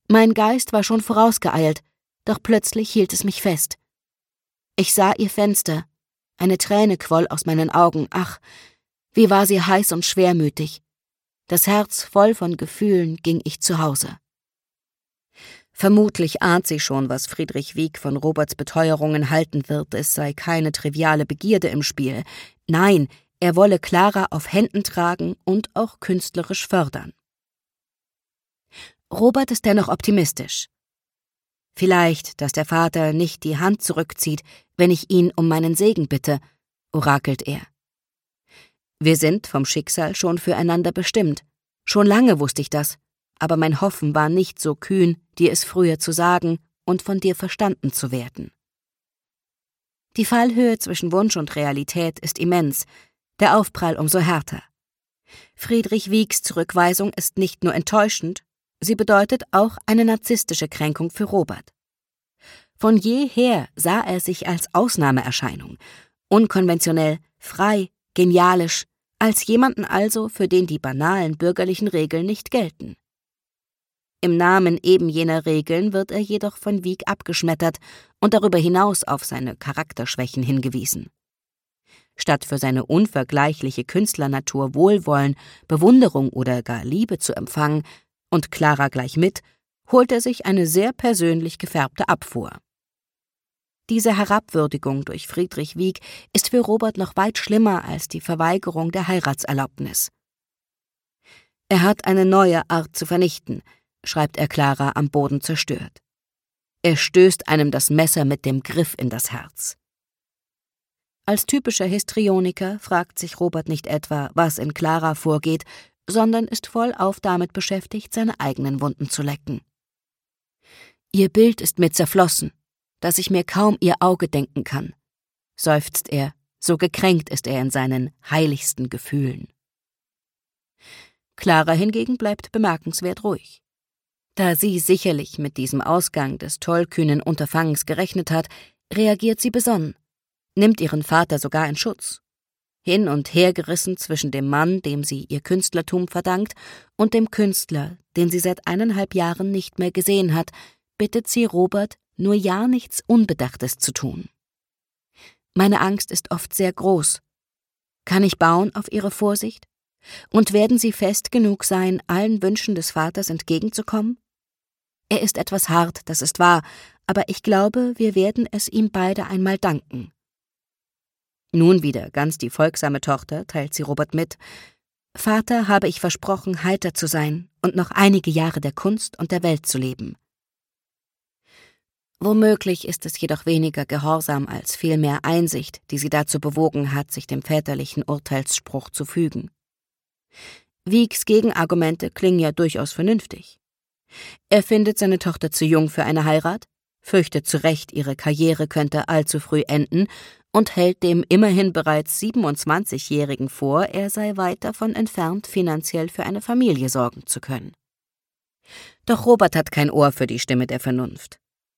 Mein Geist war schon vorausgeeilt, doch plötzlich hielt es mich fest. Ich sah ihr Fenster, eine Träne quoll aus meinen Augen, ach, wie war sie heiß und schwermütig. Das Herz voll von Gefühlen ging ich zu Hause. Vermutlich ahnt sie schon, was Friedrich Wieck von Roberts Beteuerungen halten wird, es sei keine triviale Begierde im Spiel. Nein, er wolle Clara auf Händen tragen und auch künstlerisch fördern. Robert ist dennoch optimistisch. Vielleicht, dass der Vater nicht die Hand zurückzieht, wenn ich ihn um meinen Segen bitte, orakelt er. Wir sind vom Schicksal schon füreinander bestimmt. Schon lange wusste ich das, aber mein Hoffen war nicht so kühn, dir es früher zu sagen und von dir verstanden zu werden. Die Fallhöhe zwischen Wunsch und Realität ist immens, der Aufprall umso härter. Friedrich Wiecks Zurückweisung ist nicht nur enttäuschend, sie bedeutet auch eine narzisstische Kränkung für Robert. Von jeher sah er sich als Ausnahmeerscheinung, unkonventionell, frei, genialisch, als jemanden also, für den die banalen bürgerlichen Regeln nicht gelten. Im Namen eben jener Regeln wird er jedoch von Wieck abgeschmettert und darüber hinaus auf seine Charakterschwächen hingewiesen. Statt für seine unvergleichliche Künstlernatur Wohlwollen, Bewunderung oder gar Liebe zu empfangen, und Clara gleich mit, holt er sich eine sehr persönlich gefärbte Abfuhr. Diese Herabwürdigung durch Friedrich Wieck ist für Robert noch weit schlimmer als die Verweigerung der Heiratserlaubnis. Er hat eine neue Art zu vernichten, schreibt er Clara am Boden zerstört. Er stößt einem das Messer mit dem Griff in das Herz. Als typischer Histrioniker fragt sich Robert nicht etwa, was in Clara vorgeht, sondern ist vollauf damit beschäftigt, seine eigenen Wunden zu lecken. Ihr Bild ist mir zerflossen, dass ich mir kaum ihr Auge denken kann, seufzt er, so gekränkt ist er in seinen heiligsten Gefühlen. Clara hingegen bleibt bemerkenswert ruhig. Da sie sicherlich mit diesem Ausgang des tollkühnen Unterfangens gerechnet hat, reagiert sie besonnen, nimmt ihren Vater sogar in Schutz. Hin und her gerissen zwischen dem Mann, dem sie ihr Künstlertum verdankt, und dem Künstler, den sie seit 1,5 Jahren nicht mehr gesehen hat, bittet sie Robert, nur ja nichts Unbedachtes zu tun. Meine Angst ist oft sehr groß. Kann ich bauen auf ihre Vorsicht? Und werden sie fest genug sein, allen Wünschen des Vaters entgegenzukommen? Er ist etwas hart, das ist wahr, aber ich glaube, wir werden es ihm beide einmal danken. Nun wieder ganz die folgsame Tochter, teilt sie Robert mit. Vater, habe ich versprochen, heiter zu sein und noch einige Jahre der Kunst und der Welt zu leben. Womöglich ist es jedoch weniger Gehorsam als vielmehr Einsicht, die sie dazu bewogen hat, sich dem väterlichen Urteilsspruch zu fügen. Wiecks Gegenargumente klingen ja durchaus vernünftig. Er findet seine Tochter zu jung für eine Heirat, fürchtet zu Recht, ihre Karriere könnte allzu früh enden und hält dem immerhin bereits 27-Jährigen vor, er sei weit davon entfernt, finanziell für eine Familie sorgen zu können. Doch Robert hat kein Ohr für die Stimme der Vernunft.